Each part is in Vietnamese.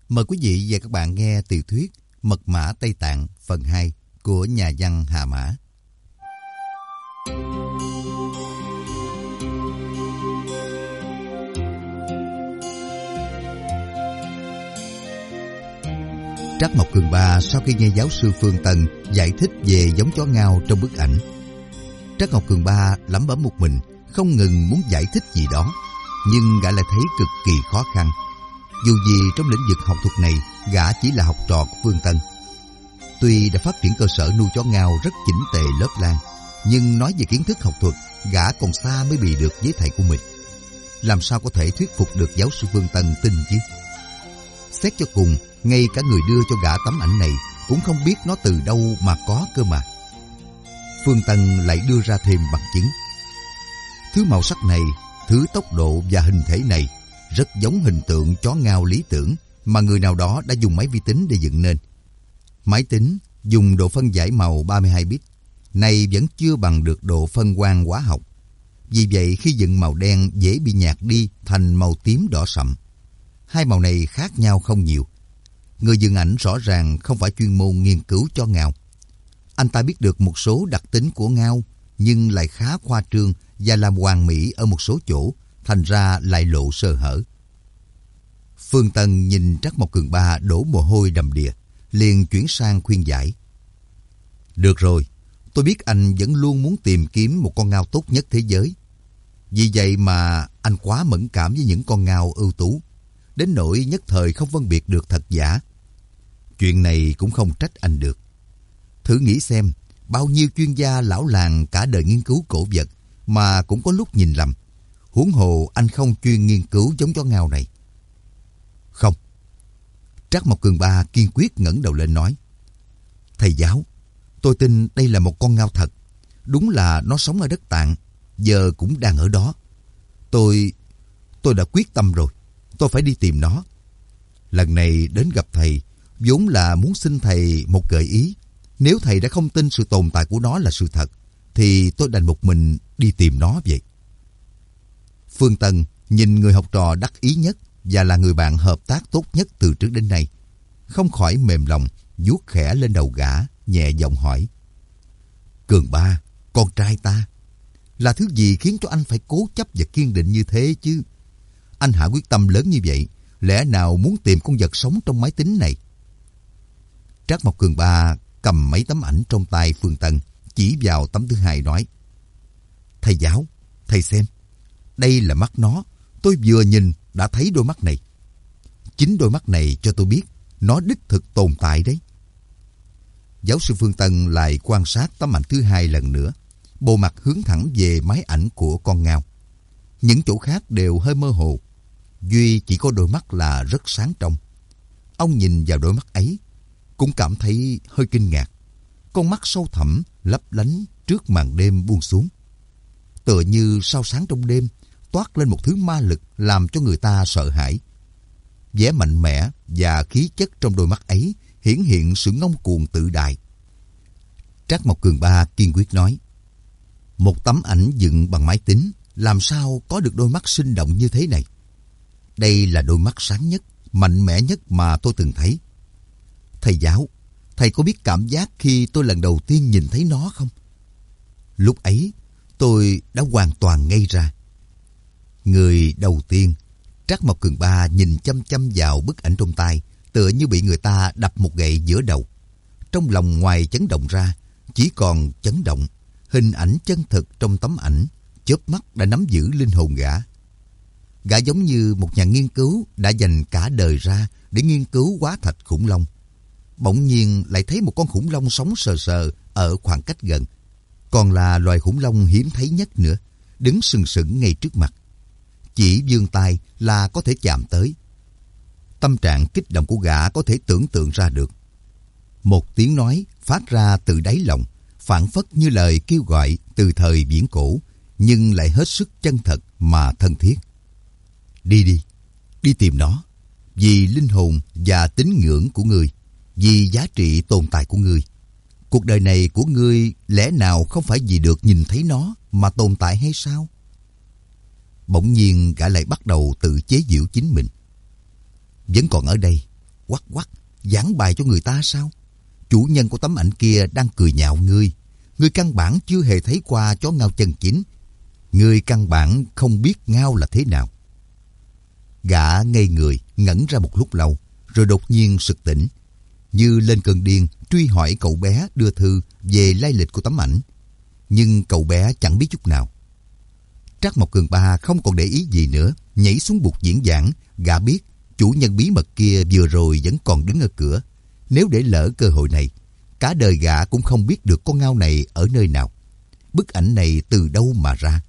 Mời quý vị và các bạn nghe tiểu thuyết Mật mã Tây Tạng phần 2 của nhà văn Hà Mã. Trác Mộc Cường Ba sau khi nghe giáo sư Phương Tân giải thích về giống chó ngao trong bức ảnh, Trác Mộc Cường Ba lẩm bẩm một mình, không ngừng muốn giải thích gì đó, nhưng gã lại thấy cực kỳ khó khăn. Dù gì trong lĩnh vực học thuật này, gã chỉ là học trò của Phương Tân. Tuy đã phát triển cơ sở nuôi chó ngao rất chỉnh tề lớp lang, nhưng nói về kiến thức học thuật, gã còn xa mới bì được với thầy của mình. Làm sao có thể thuyết phục được giáo sư Phương Tân tin chứ? Xét cho cùng, ngay cả người đưa cho gã tấm ảnh này cũng không biết nó từ đâu mà có cơ mà. Phương Tân lại đưa ra thêm bằng chứng. Thứ màu sắc này, thứ tốc độ và hình thể này rất giống hình tượng chó ngao lý tưởng mà người nào đó đã dùng máy vi tính để dựng nên. Máy tính dùng độ phân giải màu 32 bit, này vẫn chưa bằng được độ phân quang hóa học. Vì vậy khi dựng màu đen dễ bị nhạt đi thành màu tím đỏ sậm. Hai màu này khác nhau không nhiều. Người dựng ảnh rõ ràng không phải chuyên môn nghiên cứu chó ngao. Anh ta biết được một số đặc tính của ngao, nhưng lại khá khoa trương và làm hoàn mỹ ở một số chỗ, thành ra lại lộ sơ hở. Phương Tân nhìn Trác Mộc Cường Ba đổ mồ hôi đầm đìa, liền chuyển sang khuyên giải. Được rồi, tôi biết anh vẫn luôn muốn tìm kiếm một con ngao tốt nhất thế giới. Vì vậy mà anh quá mẫn cảm với những con ngao ưu tú, đến nỗi nhất thời không phân biệt được thật giả. Chuyện này cũng không trách anh được. Thử nghĩ xem, bao nhiêu chuyên gia lão làng cả đời nghiên cứu cổ vật mà cũng có lúc nhìn lầm. Huống hồ anh không chuyên nghiên cứu giống chó ngao này. Không. Trác Mộc Cường Ba kiên quyết ngẩng đầu lên nói. Thầy giáo, tôi tin đây là một con ngao thật. Đúng là nó sống ở đất Tạng, giờ cũng đang ở đó. Tôi đã quyết tâm rồi. Tôi phải đi tìm nó. Lần này đến gặp thầy, vốn là muốn xin thầy một gợi ý. Nếu thầy đã không tin sự tồn tại của nó là sự thật, thì tôi đành một mình đi tìm nó vậy. Phương Tân nhìn người học trò đắc ý nhất và là người bạn hợp tác tốt nhất từ trước đến nay, không khỏi mềm lòng, vuốt khẽ lên đầu gã, nhẹ giọng hỏi. Cường Ba, con trai ta, là thứ gì khiến cho anh phải cố chấp và kiên định như thế chứ? Anh hạ quyết tâm lớn như vậy, lẽ nào muốn tìm con vật sống trong máy tính này? Trác Mộc Cường Ba cầm mấy tấm ảnh trong tay Phương Tân, chỉ vào tấm thứ hai nói. Thầy giáo, thầy xem. Đây là mắt nó, tôi vừa nhìn đã thấy đôi mắt này. Chính đôi mắt này cho tôi biết nó đích thực tồn tại đấy. Giáo sư Phương Tân lại quan sát tấm ảnh thứ hai lần nữa, bộ mặt hướng thẳng về máy ảnh của con ngao. Những chỗ khác đều hơi mơ hồ, duy chỉ có đôi mắt là rất sáng trong. Ông nhìn vào đôi mắt ấy, cũng cảm thấy hơi kinh ngạc. Con mắt sâu thẳm, lấp lánh trước màn đêm buông xuống. Tựa như sao sáng trong đêm, toát lên một thứ ma lực làm cho người ta sợ hãi. Vẻ mạnh mẽ và khí chất trong đôi mắt ấy hiển hiện sự ngông cuồng tự đại. Trác Mộc Cường Ba kiên quyết nói. Một tấm ảnh dựng bằng máy tính làm sao có được đôi mắt sinh động như thế này? Đây là đôi mắt sáng nhất, mạnh mẽ nhất mà tôi từng thấy. Thầy giáo, thầy có biết cảm giác khi tôi lần đầu tiên nhìn thấy nó không? Lúc ấy, tôi đã hoàn toàn ngây ra. Người đầu tiên, Trác Mộc Cường Ba nhìn chăm chăm vào bức ảnh trong tay, tựa như bị người ta đập một gậy giữa đầu. Trong lòng ngoài chấn động ra, chỉ còn chấn động. Hình ảnh chân thực trong tấm ảnh, chớp mắt đã nắm giữ linh hồn gã. Gã giống như một nhà nghiên cứu đã dành cả đời ra để nghiên cứu hóa thạch khủng long. Bỗng nhiên lại thấy một con khủng long sống sờ sờ ở khoảng cách gần. Còn là loài khủng long hiếm thấy nhất nữa, đứng sừng sững ngay trước mặt. Chỉ vươn tay là có thể chạm tới. Tâm trạng kích động của gã có thể tưởng tượng ra được. Một tiếng nói phát ra từ đáy lòng, phảng phất như lời kêu gọi từ thời viễn cổ, nhưng lại hết sức chân thật mà thân thiết. Đi tìm nó, vì linh hồn và tín ngưỡng của ngươi, vì giá trị tồn tại của ngươi. Cuộc đời này của ngươi lẽ nào không phải vì được nhìn thấy nó mà tồn tại hay sao? Bỗng nhiên gã lại bắt đầu tự chế giễu chính mình. Vẫn còn ở đây, quắc quắc, giảng bài cho người ta sao? Chủ nhân của tấm ảnh kia đang cười nhạo ngươi. Ngươi căn bản chưa hề thấy qua chó ngao chân chính. Ngươi căn bản không biết ngao là thế nào. Gã ngây người, ngẩn ra một lúc lâu, rồi đột nhiên sực tỉnh. Như lên cơn điên, truy hỏi cậu bé đưa thư về lai lịch của tấm ảnh. Nhưng cậu bé chẳng biết chút nào. Trác Mộc Cường Ba không còn để ý gì nữa, nhảy xuống bục diễn giảng. Gã biết chủ nhân bí mật kia vừa rồi vẫn còn đứng ở cửa. Nếu để lỡ cơ hội này, cả đời gã cũng không biết được con ngao này ở nơi nào. Bức ảnh này từ đâu mà ra?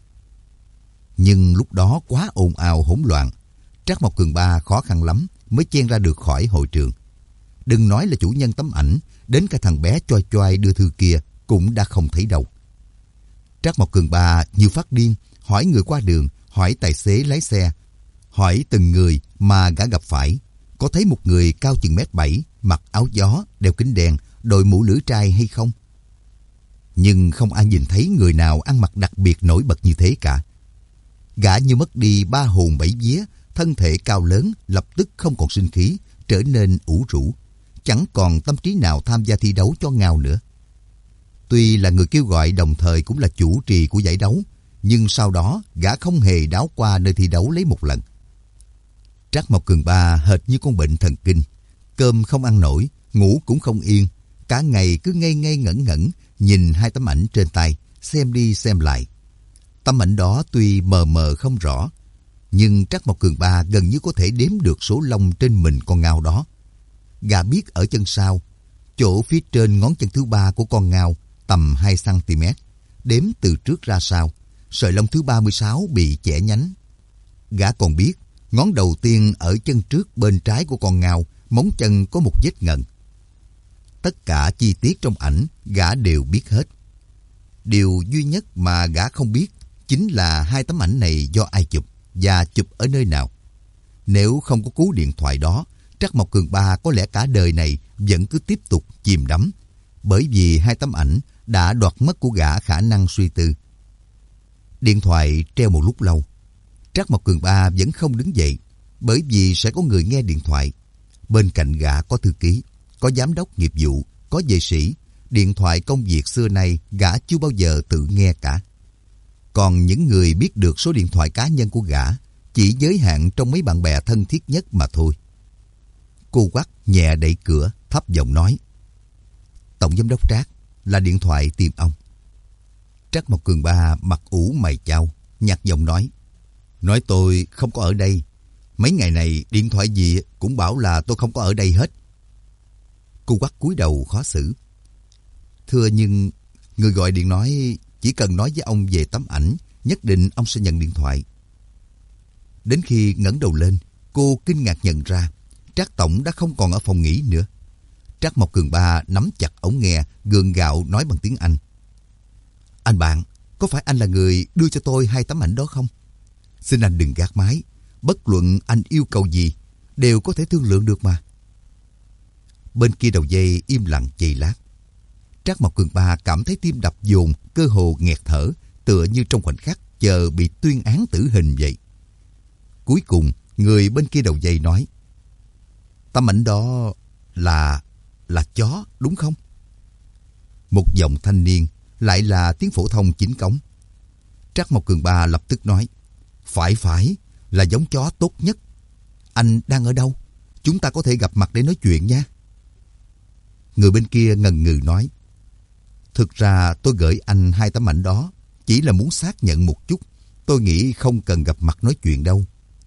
Nhưng lúc đó quá ồn ào hỗn loạn. Trác Mộc Cường Ba khó khăn lắm mới chen ra được khỏi hội trường. Đừng nói là chủ nhân tấm ảnh, đến cả thằng bé choai choai đưa thư kia cũng đã không thấy đâu. Trác Mộc Cường Ba như phát điên, hỏi người qua đường, hỏi tài xế lái xe, hỏi từng người mà gã gặp phải. Có thấy một người cao chừng 1m7, mặc áo gió, đeo kính đen, đội mũ lưỡi trai hay không? Nhưng không ai nhìn thấy người nào ăn mặc đặc biệt nổi bật như thế cả. Gã như mất đi 3 hồn 7 vía, thân thể cao lớn lập tức không còn sinh khí, trở nên ủ rũ, chẳng còn tâm trí nào tham gia thi đấu cho ngao nữa. Tuy là người kêu gọi đồng thời cũng là chủ trì của giải đấu, nhưng sau đó gã không hề đáo qua nơi thi đấu lấy một lần. Trác Mộc Cường Ba hệt như con bệnh thần kinh, cơm không ăn nổi, ngủ cũng không yên, cả ngày cứ ngây ngây ngẩn ngẩn nhìn 2 tấm ảnh trên tay, xem đi xem lại. Tấm ảnh đó tuy mờ mờ không rõ, nhưng Trác Mộc Cường Ba gần như có thể đếm được số lông trên mình con ngao đó. Gã biết ở chân sau, chỗ phía trên ngón chân thứ 3 của con ngao tầm 2 cm, đếm từ trước ra sau, sợi lông thứ 36 bị chẻ nhánh. Gã còn biết ngón đầu tiên ở chân trước bên trái của con ngao, móng chân có một vết ngần. Tất cả chi tiết trong ảnh gã đều biết hết. Điều duy nhất mà gã không biết chính là 2 tấm ảnh này do ai chụp và chụp ở nơi nào. Nếu không có cú điện thoại đó, Trác Mộc Cường Ba có lẽ cả đời này vẫn cứ tiếp tục chìm đắm, bởi vì 2 tấm ảnh đã đoạt mất của gã khả năng suy tư. Điện thoại treo một lúc lâu. Trác Mộc Cường Ba vẫn không đứng dậy, bởi vì sẽ có người nghe điện thoại. Bên cạnh gã có thư ký, có giám đốc nghiệp vụ, có vệ sĩ. Điện thoại công việc xưa nay gã chưa bao giờ tự nghe cả. Còn những người biết được số điện thoại cá nhân của gã chỉ giới hạn trong mấy bạn bè thân thiết nhất mà thôi. Cô quắt nhẹ đẩy cửa, thấp giọng nói: "Tổng giám đốc Trác, là điện thoại tìm ông." Trác Mộc Cường Ba mặt ủ mày chau, nhạt giọng nói: "Nói tôi không có ở đây. Mấy ngày này điện thoại gì cũng bảo là tôi không có ở đây hết." Cô quắt cúi đầu khó xử: "Thưa, nhưng người gọi điện nói chỉ cần nói với ông về tấm ảnh, nhất định ông sẽ nhận điện thoại." Đến khi ngẩng đầu lên, cô kinh ngạc nhận ra Trác tổng đã không còn ở phòng nghỉ nữa. Trác Mộc Cường Ba nắm chặt ống nghe, gượng gạo nói bằng tiếng Anh: "Anh bạn, có phải anh là người đưa cho tôi 2 tấm ảnh đó không? Xin anh đừng gác máy. Bất luận anh yêu cầu gì, đều có thể thương lượng được mà." Bên kia đầu dây im lặng giây lát. Trác Mộc Cường Ba cảm thấy tim đập dồn, cơ hồ nghẹt thở, tựa như trong khoảnh khắc chờ bị tuyên án tử hình vậy. Cuối cùng, người bên kia đầu dây nói: "Tấm ảnh đó là chó, đúng không?" Một giọng thanh niên, lại là tiếng phổ thông chính cống. Trác Mộc Cường Ba lập tức nói: Phải, là giống chó tốt nhất. Anh đang ở đâu? Chúng ta có thể gặp mặt để nói chuyện nha." Người bên kia ngần ngừ nói: "Thực ra tôi gửi anh 2 tấm ảnh đó chỉ là muốn xác nhận một chút. Tôi nghĩ không cần gặp mặt nói chuyện đâu."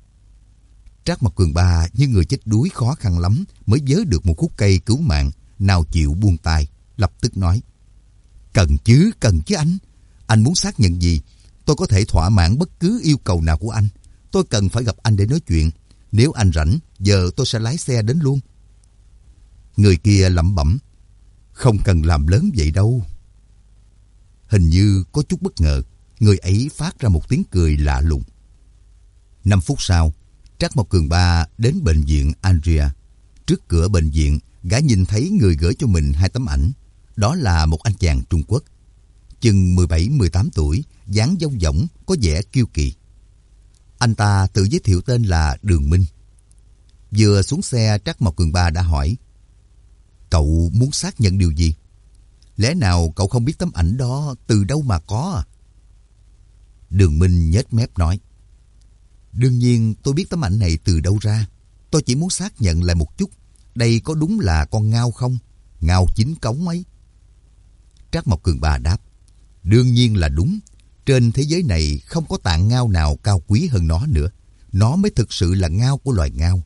Trác Mộc Cường Ba như người chết đuối khó khăn lắm mới vớ được một khúc cây cứu mạng, nào chịu buông tay, lập tức nói: Cần chứ anh. Anh muốn xác nhận gì? Tôi có thể thỏa mãn bất cứ yêu cầu nào của anh. Tôi cần phải gặp anh để nói chuyện. Nếu anh rảnh, giờ tôi sẽ lái xe đến luôn." Người kia lẩm bẩm: "Không cần làm lớn vậy đâu." Hình như có chút bất ngờ, người ấy phát ra một tiếng cười lạ lùng. 5 phút sau, Trác Mộc Cường Ba đến bệnh viện Andrea. Trước cửa bệnh viện, gã nhìn thấy người gửi cho mình 2 tấm ảnh. Đó là một anh chàng Trung Quốc, chừng 17-18 tuổi, dáng dong dỏng, có vẻ kiêu kỳ. Anh ta tự giới thiệu tên là Đường Minh. Vừa xuống xe, Trác Mộc Cường Ba đã hỏi: Cậu muốn xác nhận điều gì? Lẽ nào cậu không biết tấm ảnh đó từ đâu mà có à? Đường Minh nhếch mép nói: Đương nhiên tôi biết tấm ảnh này từ đâu ra. Tôi chỉ muốn xác nhận lại một chút. Đây có đúng là con ngao không? Ngao chính cống ấy. Trác Mộc Cường Ba đáp: Đương nhiên là đúng. Trên thế giới này không có tạng ngao nào cao quý hơn nó nữa. Nó mới thực sự là ngao của loài ngao.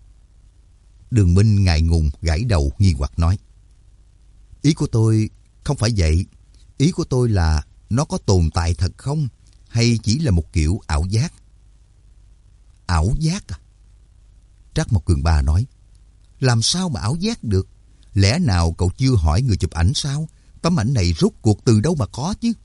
Đường Minh ngại ngùng gãi đầu nghi hoặc nói: Ý của tôi không phải vậy. Ý của tôi là nó có tồn tại thật không? Hay chỉ là một kiểu ảo giác? Ảo giác à? Trác Mộc Cường Ba nói: Làm sao mà ảo giác được? Lẽ nào cậu chưa hỏi người chụp ảnh sao? Tấm ảnh này rốt cuộc từ đâu mà có chứ?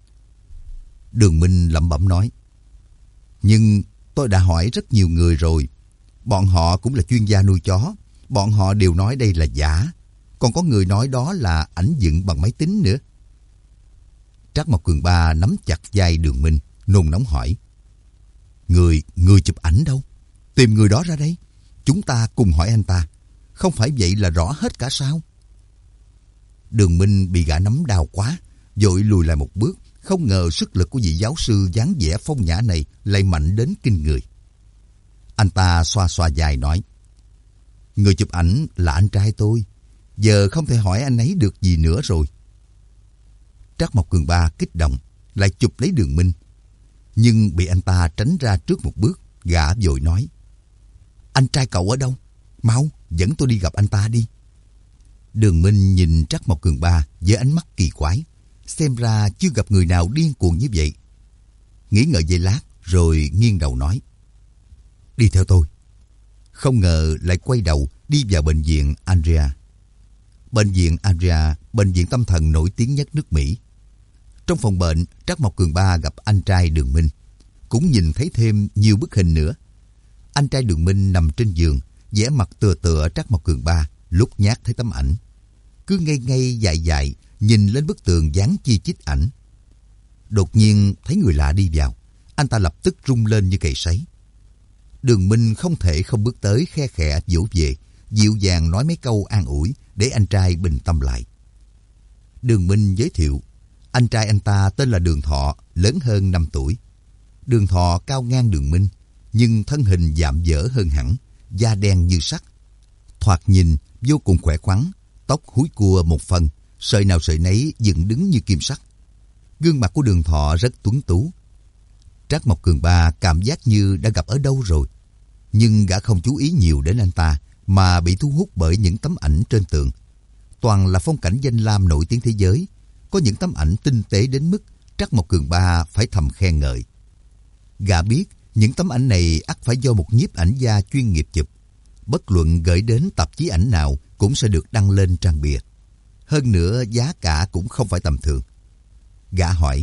Đường Minh lẩm bẩm nói: Nhưng tôi đã hỏi rất nhiều người rồi. Bọn họ cũng là chuyên gia nuôi chó. Bọn họ đều nói đây là giả. Còn có người nói đó là ảnh dựng bằng máy tính nữa. Trác Mộc Cường Ba nắm chặt vai Đường Minh, nôn nóng hỏi: Người chụp ảnh đâu? Tìm người đó ra đây. Chúng ta cùng hỏi anh ta. Không phải vậy là rõ hết cả sao? Đường Minh bị gã nắm đau quá, vội lùi lại một bước. Không ngờ sức lực của vị giáo sư dáng vẻ phong nhã này lại mạnh đến kinh người. Anh ta xoa xoa vai nói: Người chụp ảnh là anh trai tôi. Giờ không thể hỏi anh ấy được gì nữa rồi. Trác Mộc Cường Ba kích động, lại chụp lấy Đường Minh. Nhưng bị anh ta tránh ra trước một bước. Gã vội nói: Anh trai cậu ở đâu? Mau, dẫn tôi đi gặp anh ta đi. Đường Minh nhìn Trác Mộc Cường Ba với ánh mắt kỳ quái. Xem ra chưa gặp người nào điên cuồng như vậy. Nghĩ ngợi giây lát rồi nghiêng đầu nói: Đi theo tôi. Không ngờ lại quay đầu đi vào bệnh viện Andrea. Bệnh viện Andrea, bệnh viện tâm thần nổi tiếng nhất nước Mỹ. Trong phòng bệnh, Trác Mộc Cường Ba gặp anh trai Đường Minh. Cũng nhìn thấy thêm nhiều bức hình nữa. Anh trai Đường Minh nằm trên giường, vẻ mặt tựa tựa Trác Mộc Cường Ba lúc nhát thấy tấm ảnh. Cứ ngây ngây dại dại nhìn lên bức tường dán chi chít ảnh. Đột nhiên thấy người lạ đi vào, anh ta lập tức rung lên như cầy sấy. Đường Minh không thể không bước tới khe khẽ vỗ về, dịu dàng nói mấy câu an ủi để anh trai bình tâm lại. Đường Minh giới thiệu, anh trai anh ta tên là Đường Thọ, lớn hơn 5 tuổi. Đường Thọ cao ngang Đường Minh, nhưng thân hình vạm vỡ hơn hẳn, da đen như sắt. Thoạt nhìn vô cùng khỏe khoắn, tóc húi cua một phần, sợi nào sợi nấy dựng đứng như kim sắt. Gương mặt của Đường Thọ rất tuấn tú. Trác Mộc Cường Ba cảm giác như đã gặp ở đâu rồi. Nhưng gã không chú ý nhiều đến anh ta, mà bị thu hút bởi những tấm ảnh trên tường. Toàn là phong cảnh danh lam nổi tiếng thế giới. Có những tấm ảnh tinh tế đến mức Trác Mộc Cường Ba phải thầm khen ngợi. Gã biết những tấm ảnh này ắt phải do một nhiếp ảnh gia chuyên nghiệp chụp. Bất luận gửi đến tạp chí ảnh nào cũng sẽ được đăng lên trang bìa. Hơn nữa giá cả cũng không phải tầm thường. Gã hỏi,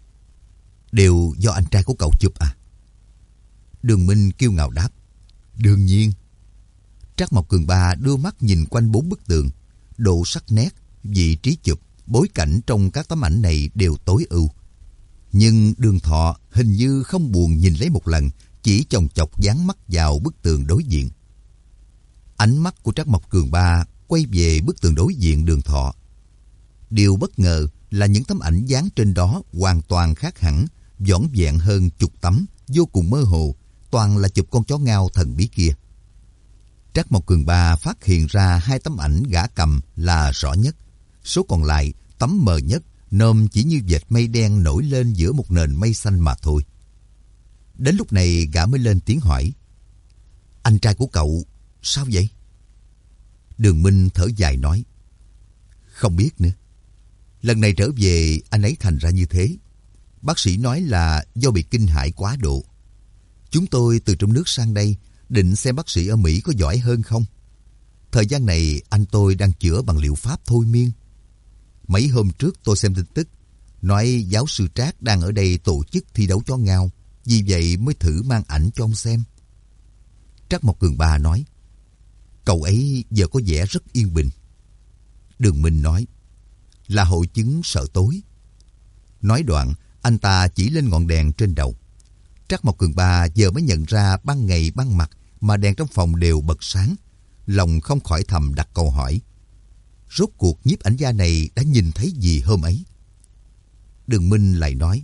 đều do anh trai của cậu chụp à? Đường Minh kiêu ngạo đáp, đương nhiên. Trác Mộc Cường Ba đưa mắt nhìn quanh 4 bức tường. Độ sắc nét, vị trí chụp, bối cảnh trong các tấm ảnh này đều tối ưu. Nhưng Đường Thọ hình như không buồn nhìn lấy một lần, chỉ chòng chọc dán mắt vào bức tường đối diện. Ánh mắt của Trác Mộc Cường Ba quay về bức tường đối diện Đường Thọ. Điều bất ngờ là những tấm ảnh dán trên đó hoàn toàn khác hẳn, vỏn vẹn hơn chục tấm, vô cùng mơ hồ, toàn là chụp con chó ngao thần bí kia. Trác Mộc Cường Ba phát hiện ra 2 tấm ảnh gã cầm là rõ nhất, số còn lại tấm mờ nhất, nôm chỉ như vệt mây đen nổi lên giữa một nền mây xanh mà thôi. Đến lúc này gã mới lên tiếng hỏi, anh trai của cậu sao vậy? Đường Minh thở dài nói, không biết nữa. Lần này trở về anh ấy thành ra như thế. Bác sĩ nói là do bị kinh hãi quá độ. Chúng tôi từ trong nước sang đây định xem bác sĩ ở Mỹ có giỏi hơn không. Thời gian này anh tôi đang chữa bằng liệu pháp thôi miên. Mấy hôm trước tôi xem tin tức, nói giáo sư Trác đang ở đây tổ chức thi đấu chó ngao, vì vậy mới thử mang ảnh cho ông xem. Trác Mộc Cường Ba nói, cậu ấy giờ có vẻ rất yên bình. Đường Minh nói, là hội chứng sợ tối. Nói đoạn, anh ta chỉ lên ngọn đèn trên đầu. Trác Mộc Cường Ba giờ mới nhận ra ban ngày ban mặt mà đèn trong phòng đều bật sáng, lòng không khỏi thầm đặt câu hỏi. Rốt cuộc nhiếp ảnh gia này đã nhìn thấy gì hôm ấy? Đường Minh lại nói,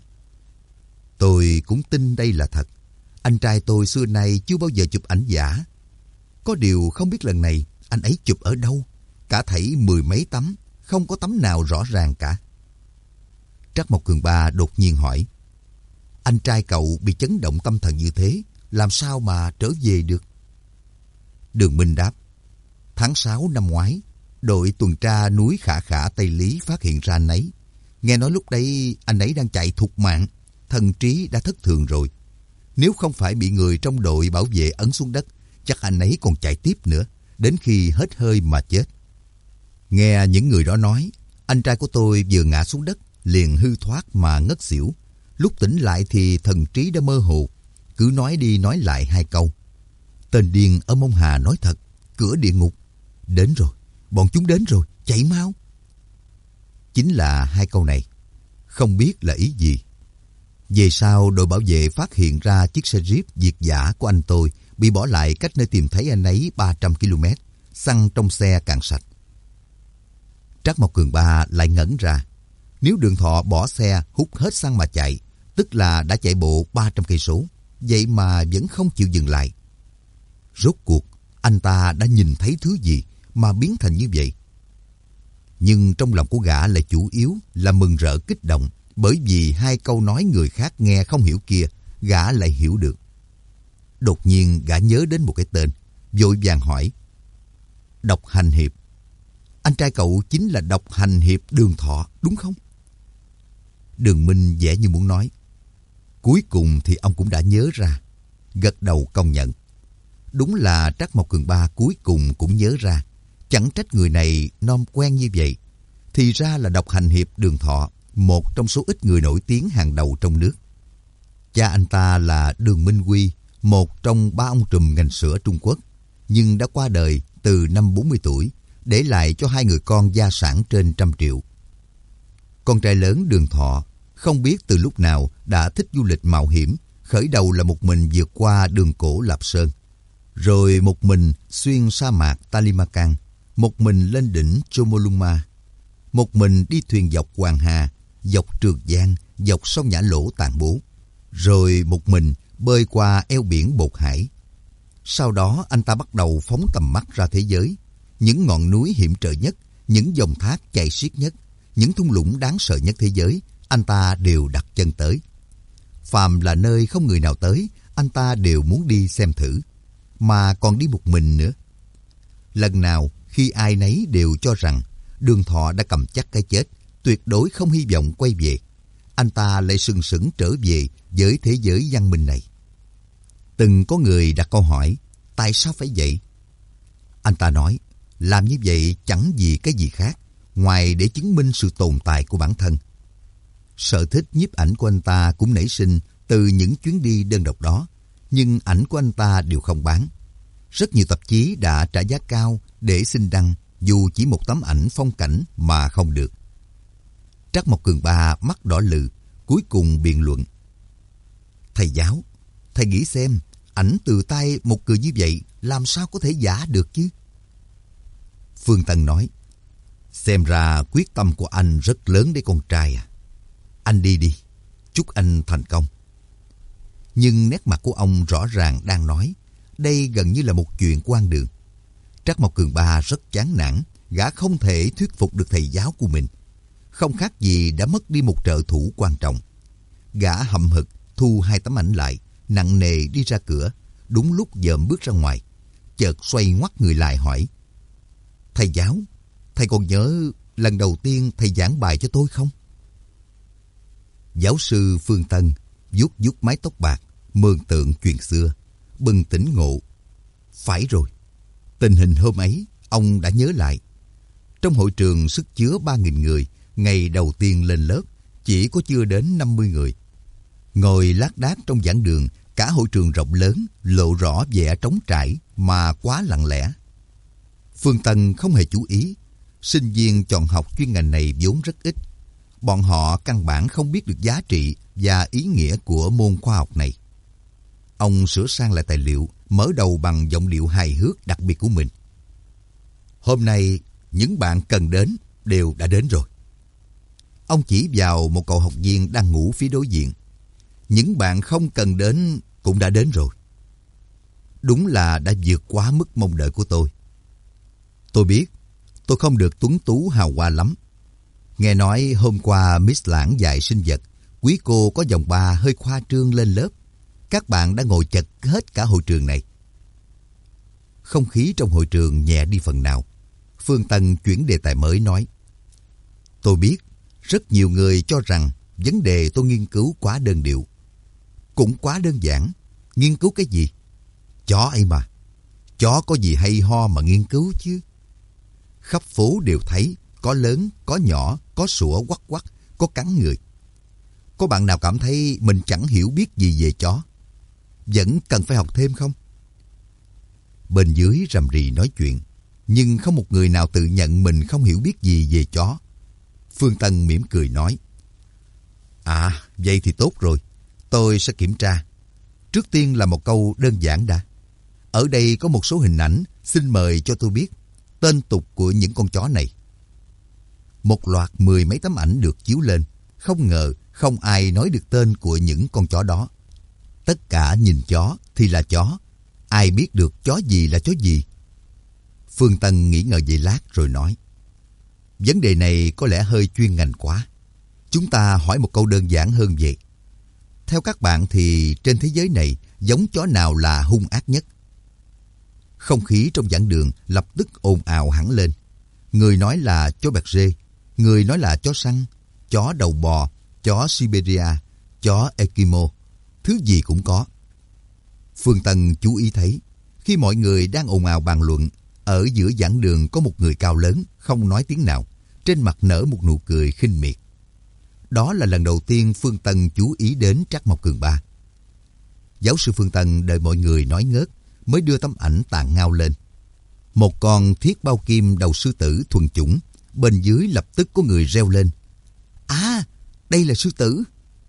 tôi cũng tin đây là thật. Anh trai tôi xưa nay chưa bao giờ chụp ảnh giả. Có điều không biết lần này anh ấy chụp ở đâu. Cả thảy 10 mấy tấm, không có tấm nào rõ ràng cả. Trắc Mộc Cường Ba đột nhiên hỏi, anh trai cậu bị chấn động tâm thần như thế, làm sao mà trở về được? Đường Minh đáp, tháng 6 năm ngoái, đội tuần tra núi Khả Khả Tây Lý phát hiện ra anh ấy. Nghe nói lúc đấy anh ấy đang chạy thục mạng, thần trí đã thất thường rồi. Nếu không phải bị người trong đội bảo vệ ấn xuống đất, chắc anh ấy còn chạy tiếp nữa, đến khi hết hơi mà chết. Nghe những người đó nói, anh trai của tôi vừa ngã xuống đất, liền hư thoát mà ngất xỉu. Lúc tỉnh lại thì thần trí đã mơ hồ, cứ nói đi nói lại 2 câu. Tên điên ở Mông Hà nói thật, cửa địa ngục. Đến rồi, bọn chúng đến rồi, chạy mau. Chính là 2 câu này, không biết là ý gì. Về sau, đội bảo vệ phát hiện ra chiếc xe Jeep Việt giả của anh tôi bị bỏ lại cách nơi tìm thấy anh ấy 300 km, xăng trong xe cạn sạch. Trắc Mộc Cường Ba lại ngẩn ra. Nếu Đường Thọ bỏ xe hút hết xăng mà chạy, tức là đã chạy bộ 300 cây số, vậy mà vẫn không chịu dừng lại. Rốt cuộc, anh ta đã nhìn thấy thứ gì mà biến thành như vậy? Nhưng trong lòng của gã lại chủ yếu là mừng rỡ kích động, bởi vì 2 câu nói người khác nghe không hiểu kia, gã lại hiểu được. Đột nhiên gã nhớ đến một cái tên, vội vàng hỏi, Độc Hành Hiệp. Anh trai cậu chính là Độc Hành Hiệp Đường Thọ, đúng không? Đường Minh vẻ như muốn nói. Cuối cùng thì ông cũng đã nhớ ra, gật đầu công nhận. Đúng là Trắc Mộc Cường Ba cuối cùng cũng nhớ ra, chẳng trách người này nom quen như vậy. Thì ra là Độc Hành Hiệp Đường Thọ, một trong số ít người nổi tiếng hàng đầu trong nước. Cha anh ta là Đường Minh Huy, một trong 3 ông trùm ngành sữa Trung Quốc, nhưng đã qua đời từ năm 40 tuổi, để lại cho 2 người con gia sản trên 100 triệu. Con trai lớn Đường Thọ không biết từ lúc nào đã thích du lịch mạo hiểm, khởi đầu là một mình vượt qua đường cổ Lạp Sơn, rồi một mình xuyên sa mạc Talimacang, một mình lên đỉnh Chomolungma, một mình đi thuyền dọc Hoàng Hà, dọc Trường Giang, dọc sông Nhã Lỗ Tàn Bố, rồi một mình bơi qua eo biển Bột Hải. Sau đó anh ta bắt đầu phóng tầm mắt ra thế giới, những ngọn núi hiểm trở nhất, những dòng thác chảy xiết nhất, những thung lũng đáng sợ nhất thế giới, anh ta đều đặt chân tới. Phàm là nơi không người nào tới, anh ta đều muốn đi xem thử, mà còn đi một mình nữa. Lần nào khi ai nấy đều cho rằng Đường Thọ đã cầm chắc cái chết, tuyệt đối không hy vọng quay về, anh ta lại sừng sững trở về với thế giới văn minh này. Từng có người đặt câu hỏi, tại sao phải vậy? Anh ta nói, làm như vậy chẳng vì cái gì khác, ngoài để chứng minh sự tồn tại của bản thân. Sở thích nhiếp ảnh của anh ta cũng nảy sinh từ những chuyến đi đơn độc đó, nhưng ảnh của anh ta đều không bán. Rất nhiều tạp chí đã trả giá cao để xin đăng, dù chỉ một tấm ảnh phong cảnh mà không được. Trắc Mộc Cường Ba mắt đỏ lừ, cuối cùng biện luận. Thầy giáo, thầy nghĩ xem, ảnh từ tay một người như vậy làm sao có thể giả được chứ? Phương Tân nói, xem ra quyết tâm của anh rất lớn đấy con trai à. Anh đi đi, chúc anh thành công. Nhưng nét mặt của ông rõ ràng đang nói, đây gần như là một chuyện quan đường. Trắc Mộc Cường Ba rất chán nản, gã không thể thuyết phục được thầy giáo của mình. Không khác gì đã mất đi một trợ thủ quan trọng. Gã hậm hực thu 2 tấm ảnh lại, nặng nề đi ra cửa, đúng lúc dợm bước ra ngoài. Chợt xoay ngoắt người lại hỏi, thầy giáo, thầy còn nhớ lần đầu tiên thầy giảng bài cho tôi không? Giáo sư Phương Tân vuốt vuốt mái tóc bạc, mường tượng chuyện xưa, bừng tỉnh ngộ. Phải rồi, tình hình hôm ấy ông đã nhớ lại. Trong hội trường sức chứa 3.000 người, ngày đầu tiên lên lớp chỉ có chưa đến 50 người. Ngồi lác đác trong giảng đường, cả hội trường rộng lớn lộ rõ vẻ trống trải mà quá lặng lẽ. Phương Tân không hề chú ý, sinh viên chọn học chuyên ngành này vốn rất ít. Bọn họ căn bản không biết được giá trị và ý nghĩa của môn khoa học này. Ông sửa sang lại tài liệu, mở đầu bằng giọng điệu hài hước đặc biệt của mình. Hôm nay, những bạn cần đến đều đã đến rồi. Ông chỉ vào một cậu học viên đang ngủ phía đối diện. Những bạn không cần đến cũng đã đến rồi. Đúng là đã vượt quá mức mong đợi của tôi. Tôi biết, tôi không được tuấn tú hào hoa lắm. Nghe nói hôm qua Miss Lãng dạy sinh vật, quý cô có dòng ba hơi khoa trương lên lớp. Các bạn đã ngồi chật hết cả hội trường này. Không khí trong hội trường nhẹ đi phần nào. Phương Tân chuyển đề tài mới nói. Tôi biết, rất nhiều người cho rằng vấn đề tôi nghiên cứu quá đơn điệu. Cũng quá đơn giản. Nghiên cứu cái gì? Chó ấy mà. Chó có gì hay ho mà nghiên cứu chứ? Khắp phố đều thấy, có lớn, có nhỏ, có sủa quắc quắc, có cắn người. Có bạn nào cảm thấy mình chẳng hiểu biết gì về chó? Vẫn cần phải học thêm không? Bên dưới rầm rì nói chuyện, nhưng không một người nào tự nhận mình không hiểu biết gì về chó. Phương Tân mỉm cười nói. À, vậy thì tốt rồi. Tôi sẽ kiểm tra. Trước tiên là một câu đơn giản đã. Ở đây có một số hình ảnh, xin mời cho tôi biết tên tục của những con chó này. Một loạt 10 mấy tấm ảnh được chiếu lên. Không ngờ không ai nói được tên của những con chó đó. Tất cả nhìn chó thì là chó. Ai biết được chó gì là chó gì? Phương Tân nghĩ ngợi về lát rồi nói. Vấn đề này có lẽ hơi chuyên ngành quá. Chúng ta hỏi một câu đơn giản hơn vậy. Theo các bạn thì trên thế giới này giống chó nào là hung ác nhất? Không khí trong giảng đường lập tức ồn ào hẳn lên. Người nói là chó Berger, người nói là chó săn, chó đầu bò, chó Siberia, chó Eskimo, thứ gì cũng có. Phương Tân chú ý thấy, khi mọi người đang ồn ào bàn luận, ở giữa giảng đường có một người cao lớn, không nói tiếng nào, trên mặt nở một nụ cười khinh miệt. Đó là lần đầu tiên Phương Tân chú ý đến Trác Mộc Cường Ba. Giáo sư Phương Tân đợi mọi người nói ngớt, mới đưa tấm ảnh tàn ngao lên. Một con thiết bao kim đầu sư tử thuần chủng, bên dưới lập tức có người reo lên. À, đây là sư tử.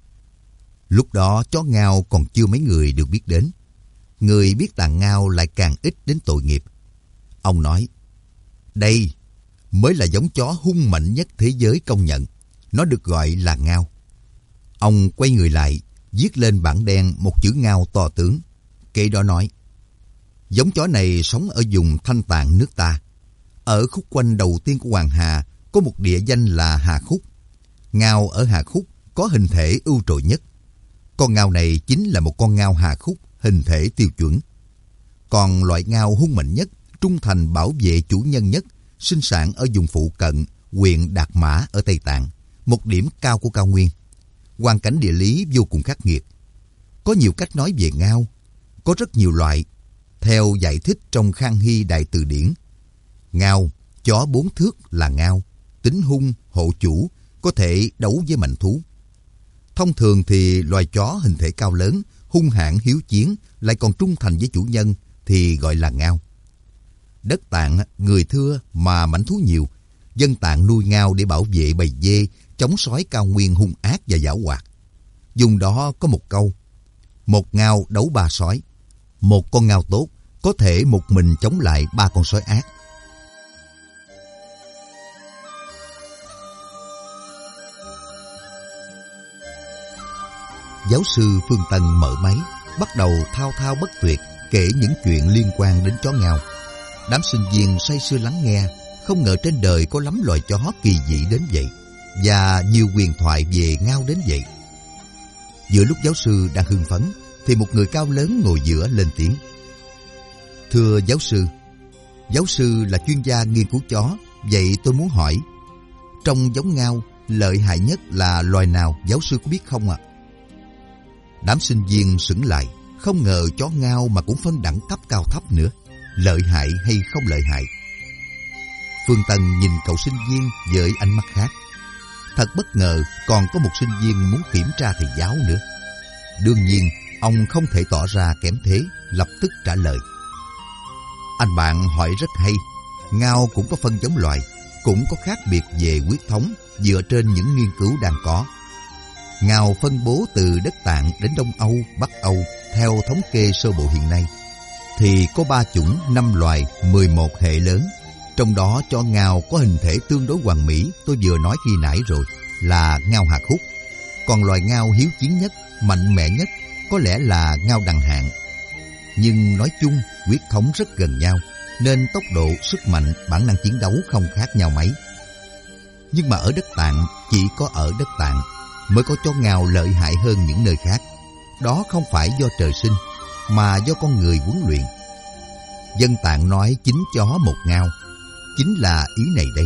Lúc đó chó ngao còn chưa mấy người được biết đến. Người biết tàn ngao lại càng ít đến tội nghiệp. Ông nói, đây mới là giống chó hung mạnh nhất thế giới công nhận. Nó được gọi là ngao. Ông quay người lại, viết lên bảng đen một chữ ngao to tướng. Kế đó nói, giống chó này sống ở vùng Thanh Tạng nước ta. Ở khúc quanh đầu tiên của Hoàng Hà có một địa danh là Hà Khúc. Ngao ở Hà Khúc có hình thể ưu trội nhất. Con ngao này chính là một con ngao Hà Khúc, hình thể tiêu chuẩn. Còn loại ngao hung mạnh nhất, trung thành bảo vệ chủ nhân nhất, sinh sản ở vùng phụ cận, huyện Đạt Mã ở Tây Tạng, một điểm cao của cao nguyên. Hoàn cảnh địa lý vô cùng khắc nghiệt. Có nhiều cách nói về ngao, có rất nhiều loại. Theo giải thích trong Khang Hy Đại Từ Điển, ngao, chó 4 thước là ngao, tính hung, hộ chủ, có thể đấu với mạnh thú. Thông thường thì loài chó hình thể cao lớn, hung hãn hiếu chiến, lại còn trung thành với chủ nhân thì gọi là ngao. Đất Tạng người thưa mà mãnh thú nhiều. Dân Tạng nuôi ngao để bảo vệ bầy dê, chống sói cao nguyên hung ác và giảo hoạt. Dùng đó có một câu, một ngao đấu 3 sói. Một con ngao tốt có thể một mình chống lại 3 con sói ác. Giáo sư Phương Tân mở máy, bắt đầu thao thao bất tuyệt kể những chuyện liên quan đến chó ngao. Đám sinh viên say sưa lắng nghe, không ngờ trên đời có lắm loài chó kỳ dị đến vậy, và nhiều huyền thoại về ngao đến vậy. Giữa lúc giáo sư đang hưng phấn, thì một người cao lớn ngồi giữa lên tiếng. Thưa giáo sư là chuyên gia nghiên cứu chó, vậy tôi muốn hỏi, trong giống ngao, lợi hại nhất là loài nào, giáo sư có biết không ạ? Đám sinh viên sững lại, không ngờ chó ngao mà cũng phân đẳng cấp cao thấp nữa, lợi hại hay không lợi hại. Phương Tân nhìn cậu sinh viên với ánh mắt khác. Thật bất ngờ còn có một sinh viên muốn kiểm tra thầy giáo nữa. Đương nhiên, ông không thể tỏ ra kém thế, lập tức trả lời. Anh bạn hỏi rất hay, ngao cũng có phân giống loài, cũng có khác biệt về huyết thống dựa trên những nghiên cứu đang có. Ngao phân bố từ đất Tạng đến Đông Âu, Bắc Âu theo thống kê sơ bộ hiện nay. thì có 3 chủng 5 loài 11 hệ lớn. Trong đó chó ngao có hình thể tương đối hoàn mỹ, tôi vừa nói khi nãy rồi, là ngao hạt hút. Còn loài ngao hiếu chiến nhất, mạnh mẽ nhất có lẽ là ngao đằng hạn. Nhưng nói chung, huyết thống rất gần nhau, nên tốc độ, sức mạnh, bản năng chiến đấu không khác nhau mấy. Nhưng mà ở đất Tạng, chỉ có ở đất Tạng mới có chó ngao lợi hại hơn những nơi khác. Đó không phải do trời sinh, mà do con người huấn luyện. Dân Tạng nói 9 chó 1 ngao, chính là ý này đây.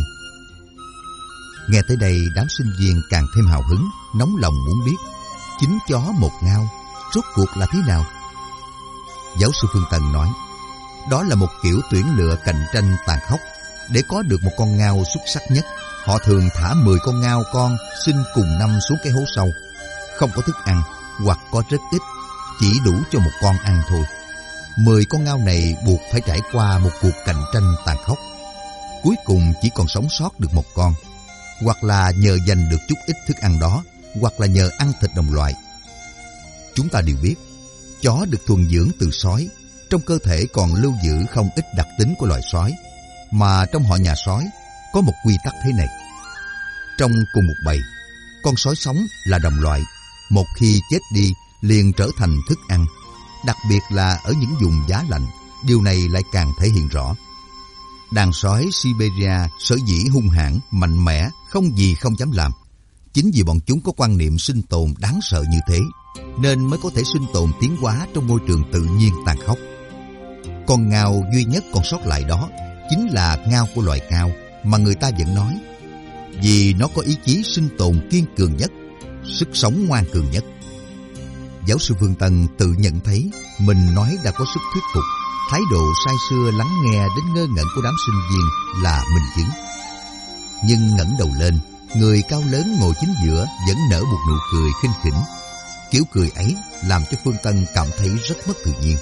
Nghe tới đây, đám sinh viên càng thêm hào hứng, nóng lòng muốn biết 9 chó 1 ngao, rốt cuộc là thế nào? Giáo sư Phương Tân nói, đó là một kiểu tuyển lựa cạnh tranh tàn khốc. Để có được một con ngao xuất sắc nhất, họ thường thả 10 con ngao con sinh cùng năm xuống cái hố sâu. Không có thức ăn, hoặc có rất ít, chỉ đủ cho một con ăn thôi. 10 con ngao này buộc phải trải qua một cuộc cạnh tranh tàn khốc. Cuối cùng chỉ còn sống sót được một con, hoặc là nhờ giành được chút ít thức ăn đó, hoặc là nhờ ăn thịt đồng loại. Chúng ta đều biết, chó được thuần dưỡng từ sói, trong cơ thể còn lưu giữ không ít đặc tính của loài sói. Mà trong họ nhà sói có một quy tắc thế này: trong cùng một bầy, con sói sống là đồng loại, một khi chết đi liền trở thành thức ăn. Đặc biệt là ở những vùng giá lạnh, điều này lại càng thể hiện rõ. Đàn sói Siberia sở dĩ hung hãn, mạnh mẽ, không gì không dám làm. Chính vì bọn chúng có quan niệm sinh tồn đáng sợ như thế, nên mới có thể sinh tồn tiến hóa trong môi trường tự nhiên tàn khốc. Con ngao duy nhất còn sót lại đó chính là ngao của loài ngao mà người ta vẫn nói, vì nó có ý chí sinh tồn kiên cường nhất, sức sống ngoan cường nhất. Giáo sư Phương Tân tự nhận thấy mình nói đã có sức thuyết phục. Thái độ say sưa lắng nghe đến ngơ ngẩn của đám sinh viên là minh chứng. Nhưng ngẩng đầu lên, người cao lớn ngồi chính giữa vẫn nở một nụ cười khinh khỉnh. Kiểu cười ấy làm cho Phương Tân cảm thấy rất mất tự nhiên.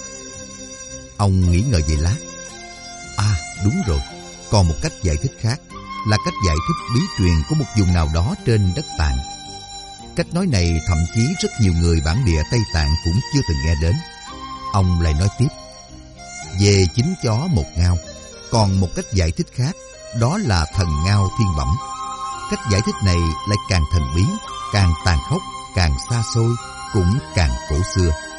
Ông nghĩ ngợi giây lát. À, đúng rồi, còn một cách giải thích khác, là cách giải thích bí truyền của một vùng nào đó trên đất Tạng. Cách nói này thậm chí rất nhiều người bản địa Tây Tạng cũng chưa từng nghe đến. Ông lại nói tiếp, về 9 chó 1 ngao, còn một cách giải thích khác, đó là thần ngao thiên bẩm. Cách giải thích này lại càng thần bí, càng tàn khốc, càng xa xôi, cũng càng cổ xưa.